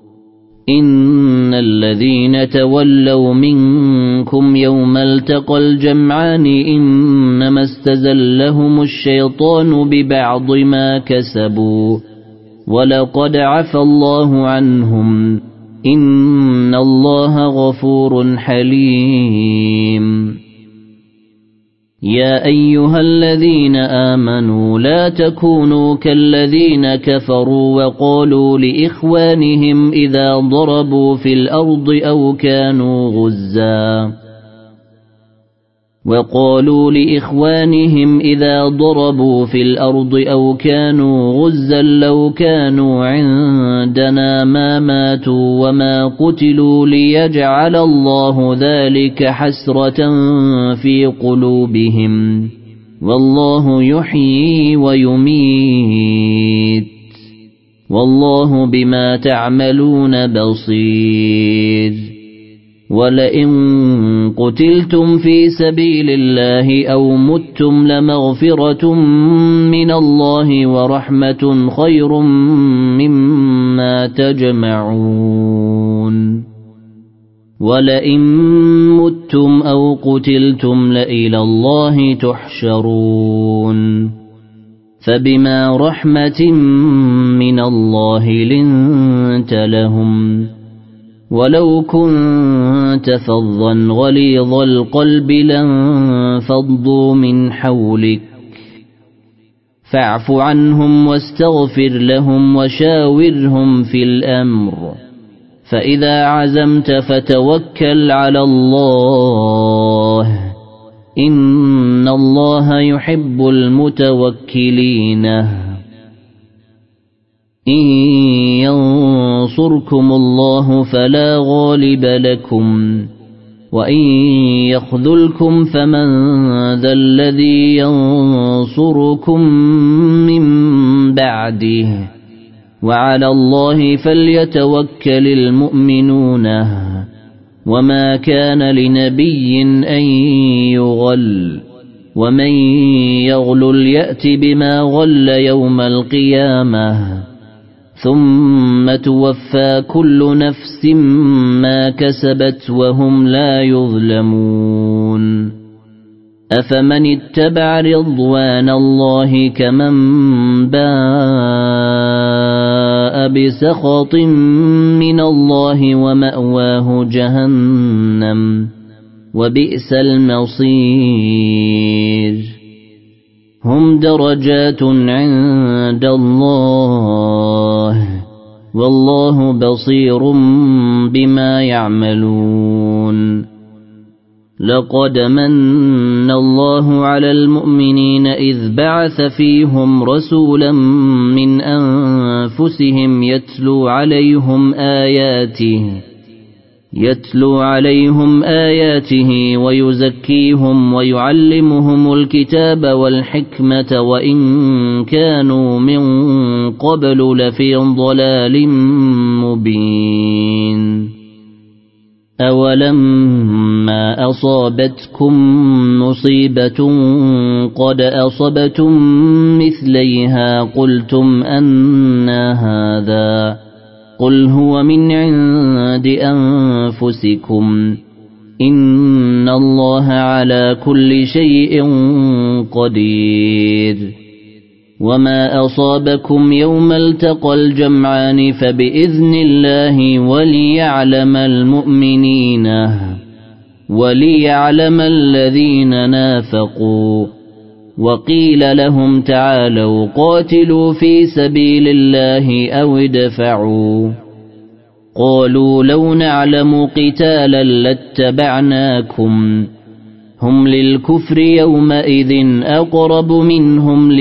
إن الذين تولوا منكم يوم التقى الجمعان إنما استزلهم الشيطان ببعض ما كسبوا ولقد عفى الله عنهم إن الله غفور حليم يا أيها الذين آمنوا لا تكونوا كالذين كفروا وقالوا لإخوانهم إذا ضربوا في الأرض أو كانوا غزا وقالوا لإخوانهم إذا ضربوا في الأرض أو كانوا غزا لو كانوا عندنا ما ماتوا وما قتلوا ليجعل الله ذلك حسرة في قلوبهم والله يحيي ويميت والله بما تعملون بصير ولئن قتلتم في سبيل الله أو متم لمغفرة من الله ورحمة خير مما تجمعون ولئن متم أو قتلتم لإلى الله تحشرون فبما رحمة من الله لنت لهم ولو كنت فظا غليظ القلب لانفضوا من حولك فاعف عنهم واستغفر لهم وشاورهم في الأمر فإذا عزمت فتوكل على الله إن الله يحب المتوكلين إن ينصركم الله فلا غالب لكم وإن يخذلكم فمن ذا الذي ينصركم من بعده وعلى الله فليتوكل المؤمنون وما كان لنبي أن يغل ومن يغلل يأت بما غل يوم القيامة ثم توفى كل نفس ما كسبت وهم لا يظلمون أفمن اتبع رضوان الله كمن باء بسخط من الله ومأواه جهنم وبئس المصير هم درجات عند الله والله بصير بما يعملون لقد من الله على المؤمنين إذ بعث فيهم رسولا من أنفسهم يتلو عليهم آياته يتلو عليهم آياته ويزكيهم ويعلمهم الكتاب والحكمة وإن كانوا من قبل لفي ضلال مبين أولما أصابتكم مصيبة قد أصبتم مثليها قلتم أنى هذا قل هو من عند أنفسكم إن الله على كل شيء قدير وما أصابكم يوم التقى الجمعان فبإذن الله وليعلم المؤمنين وليعلم الذين نافقوا وقيل لهم تعالوا قاتلوا في سبيل الله أو ادفعوا قالوا لو نعلم قتالا لاتبعناكم هم للكفر يومئذ أقرب منهم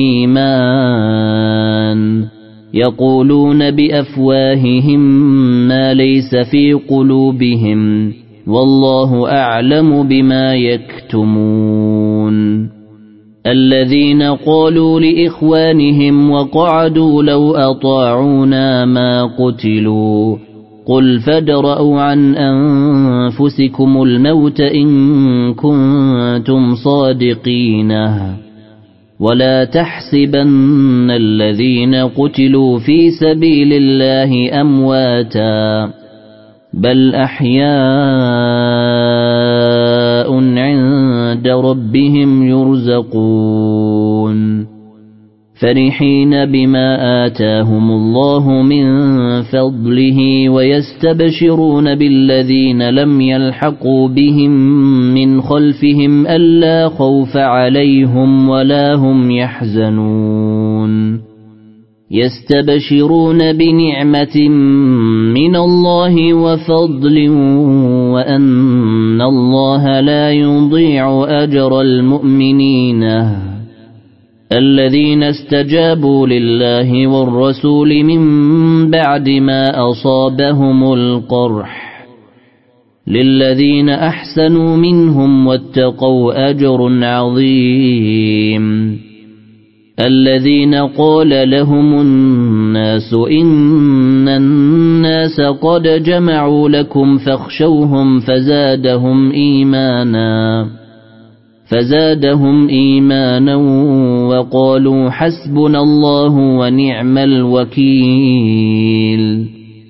للإيمان يقولون بأفواههم ما ليس في قلوبهم والله أعلم بما يكتمون الذين قالوا لإخوانهم وقعدوا لو أطاعونا ما قتلوا قل فادرءوا عن أنفسكم الموت إن كنتم صادقين ولا تحسبن الذين قتلوا في سبيل الله أمواتا بل أحياء عند ربهم يرزقون فرحين بما آتاهم الله من فضله ويستبشرون بالذين لم يلحقوا بهم من خلفهم ألا خوف عليهم ولا هم يحزنون يستبشرون بنعمة من الله وفضل وأن الله لا يضيع أجر المؤمنين الذين استجابوا لله والرسول من بعد ما أصابهم القرح للذين أحسنوا منهم واتقوا أجر عظيم الذين قال لهم الناس إن الناس قد جمعوا لكم فاخشوهم فزادهم إيمانا فزادهم إيمانا وقالوا حسبنا الله ونعم الوكيل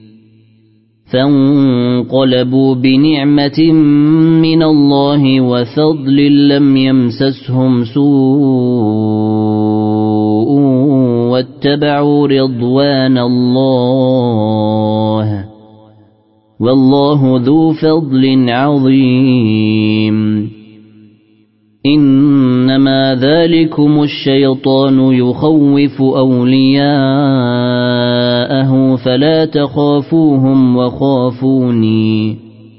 فانقلبوا بنعمة من الله وفضل لم يمسسهم سوء واتبعوا رضوان الله والله ذو فضل عظيم إنما ذلكم الشيطان يخوف أولياءه فلا تخافوهم وخافوني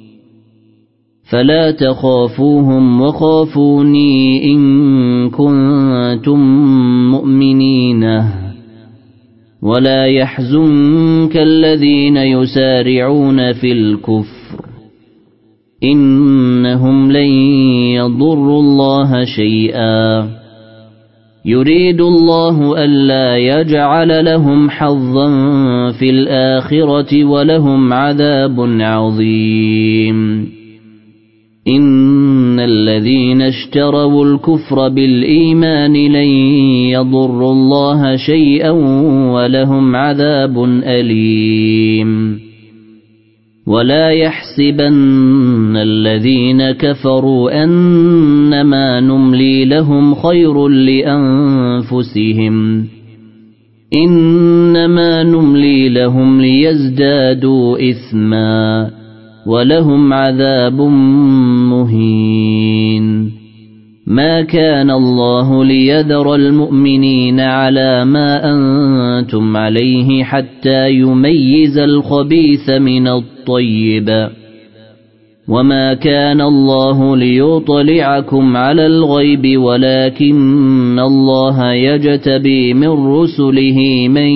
فلا تخافوهم وخافوني إن كنتم مؤمنين ولا يحزنك الذين يسارعون في الكفر إنهم لن يضروا الله شيئا يريد الله ألا يجعل لهم حظا في الآخرة ولهم عذاب عظيم إن الذين اشتروا الكفر بالإيمان لن يضروا الله شيئا ولهم عذاب أليم ولا يحسبن الذين كفروا أنما نملي لهم خير لأنفسهم إنما نملي لهم ليزدادوا إثما ولهم عذاب مهين ما كان الله ليذر المؤمنين على ما أنتم عليه حتى يميز الخبيث من الطيب وما كان الله ليطلعكم على الغيب ولكن الله يجتبي من رسله من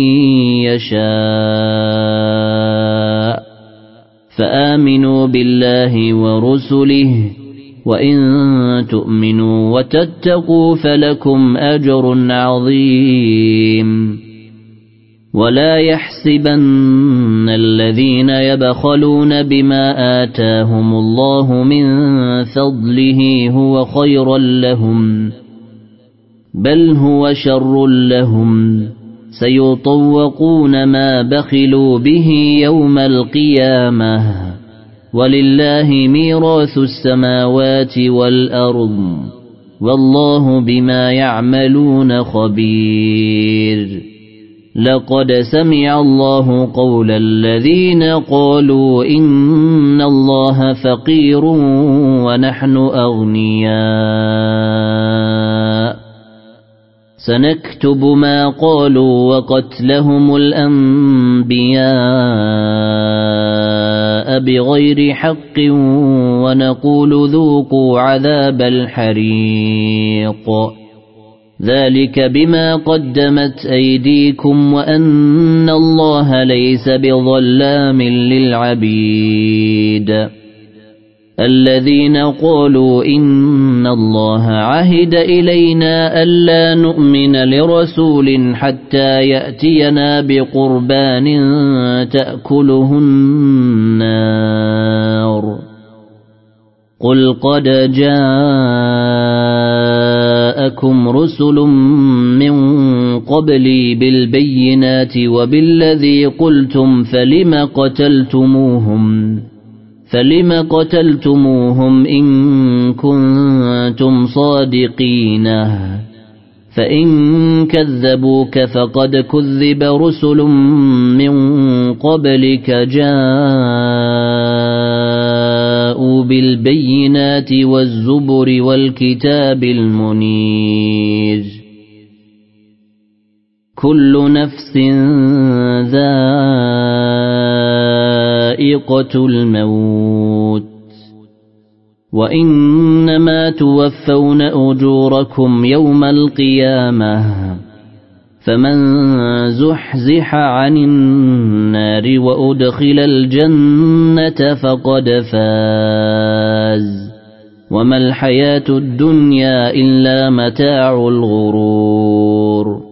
يشاء فآمنوا بالله ورسله وإن تؤمنوا وتتقوا فلكم أجر عظيم ولا يحسبن الذين يبخلون بما آتاهم الله من فضله هو خيرا لهم بل هو شر لهم سيطوقون ما بخلوا به يوم القيامة ولله ميراث السماوات والأرض والله بما يعملون خبير لقد سمع الله قول الذين قالوا إن الله فقير ونحن أغنياء سنكتب ما قالوا وقتلهم الأنبياء بغير حق ونقول ذوقوا عذاب الحريق ذلك بما قدمت أيديكم وأن الله ليس بظلام للعبيد الذين قالوا إن الله عهد إلينا ألا نؤمن لرسول حتى يأتينا بقربان تأكله النار قل قد جاءكم رسل من قبلي بالبينات وبالذي قلتم فلم قتلتموهم فلم قتلتموهم إن كنتم صادقين فإن كذبوك فقد كذب رسل من قبلك جاءوا بالبينات والزبر والكتاب المنير كل نفس ذائقة الموت وإنما توفون أجوركم يوم القيامة فمن زحزح عن النار وأدخل الجنة فقد فاز وما الحياة الدنيا إلا متاع الغرور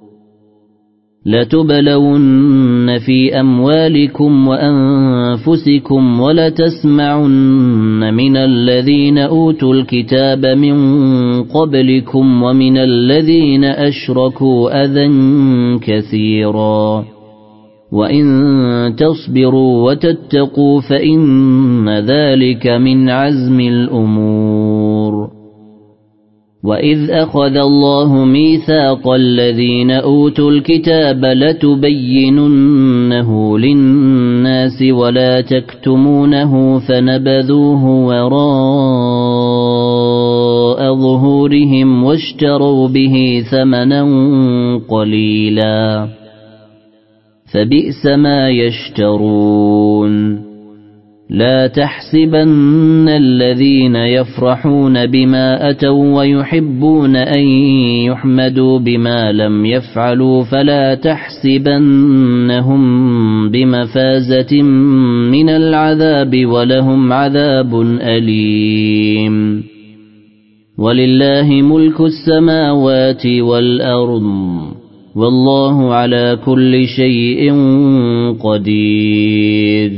لتبلون في أموالكم وأنفسكم ولتسمعن من الذين أوتوا الكتاب من قبلكم ومن الذين أشركوا أذى كثيرا وإن تصبروا وتتقوا فإن ذلك من عزم الأمور وإذ أخذ الله ميثاق الذين أوتوا الكتاب لتبيننه للناس ولا تكتمونه فنبذوه وراء ظهورهم واشتروا به ثمنا قليلا فبئس ما يشترون لا تحسبن الذين يفرحون بما أتوا ويحبون أن يحمدوا بما لم يفعلوا فلا تحسبنهم بمفازة من العذاب ولهم عذاب أليم ولله ملك السماوات والأرض والله على كل شيء قدير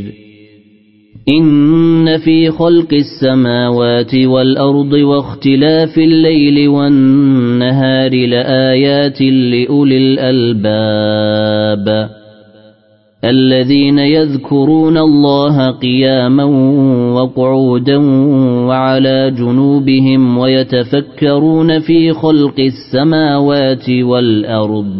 إن في خلق السماوات والأرض واختلاف الليل والنهار لآيات لأولي الألباب الذين يذكرون الله قياما وقعودا وعلى جنوبهم ويتفكرون في خلق السماوات والأرض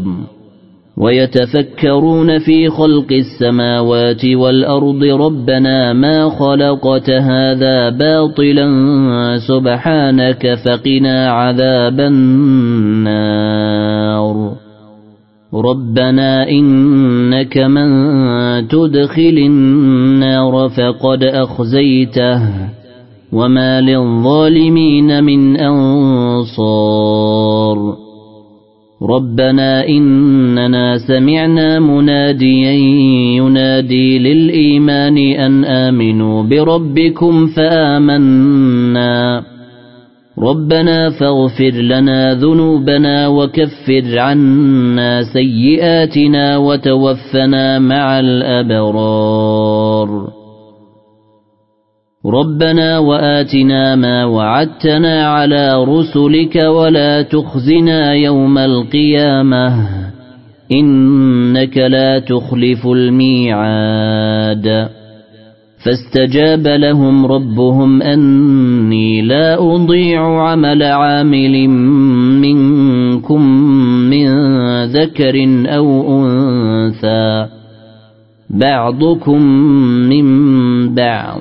ويتفكرون في خلق السماوات والأرض ربنا ما خلقت هذا باطلا سبحانك فقنا عذاب النار ربنا إنك من تدخل النار فقد أخزيته وما للظالمين من أنصار ربنا إننا سمعنا مناديا ينادي للإيمان أن آمنوا بربكم فآمنا ربنا فاغفر لنا ذنوبنا وكفر عنا سيئاتنا وتوفنا مع الأبرار ربنا وآتنا ما وعدتنا على رسلك ولا تخزنا يوم القيامة إنك لا تخلف الميعاد فاستجاب لهم ربهم أني لا أضيع عمل عامل منكم من ذكر أو أنثى بعضكم من بعض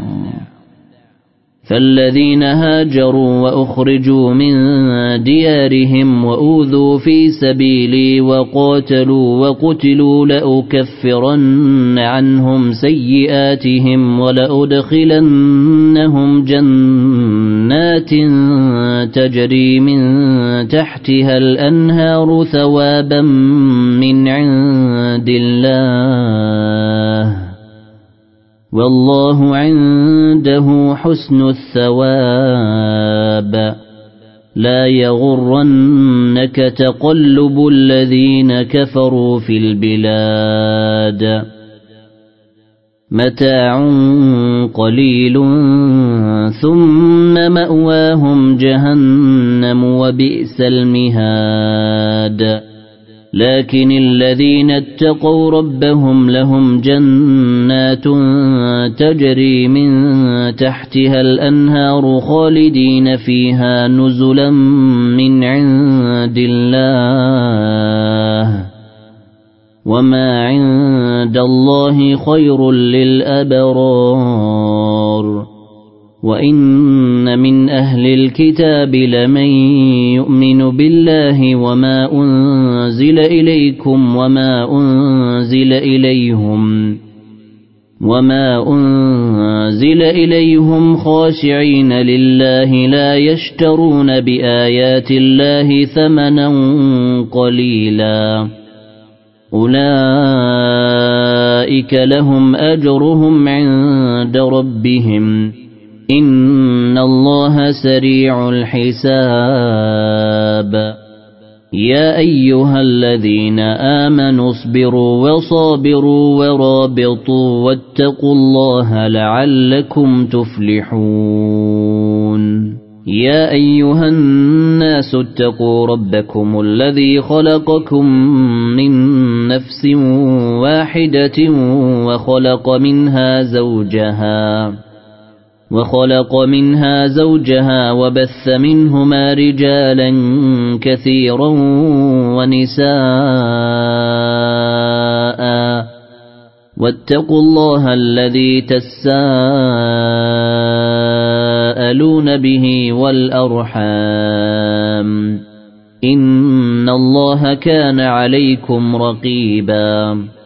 فالذين هاجروا وأخرجوا من ديارهم وأوذوا في سبيلي وقاتلوا وقتلوا لأكفرن عنهم سيئاتهم ولأدخلنهم جنات تجري من تحتها الأنهار ثوابا من عند الله والله عنده حسن الثواب لا يغرنك تقلب الذين كفروا في البلاد متاع قليل ثم مأواهم جهنم وبئس المهاد لكن الذين اتقوا ربهم لهم جنات تجري من تحتها الأنهار خالدين فيها نزلا من عند الله وما عند الله خير للأبرار وإن من أهل الكتاب لمن يؤمن بالله وما أنزل إليكم وما أنزل إليهم وما أنزل إليهم خاشعين لله لا يشترون بآيات الله ثمنا قليلا أولئك لهم أجرهم عند ربهم إن الله سريع الحساب يا أيها الذين آمنوا اصبروا وصابروا ورابطوا واتقوا الله لعلكم تفلحون يا أيها الناس اتقوا ربكم الذي خلقكم من نفس واحدة وخلق منها زوجها وخلق منها زوجها وبث منهما رجالا كثيرا ونساء واتقوا الله الذي تساءلون به والأرحام إن الله كان عليكم رقيبا